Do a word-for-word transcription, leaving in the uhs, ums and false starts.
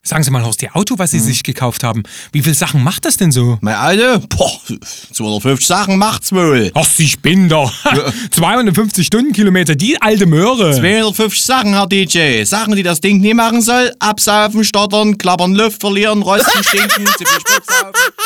Sagen Sie mal, Horst, Ihr Auto, was Sie sich gekauft haben, wie viele Sachen macht das denn so? Mein Alter? Boah, zweihundertfünfzig Sachen macht's wohl. Ach, Sie spinnen doch. zweihundertfünfzig Stundenkilometer, die alte Möhre. zweihundertfünfzig Sachen, Herr D J. Sachen, die das Ding nie machen soll. Absaufen, stottern, klappern, Luft verlieren, rosten, stinken, zu viel Sprit saufen.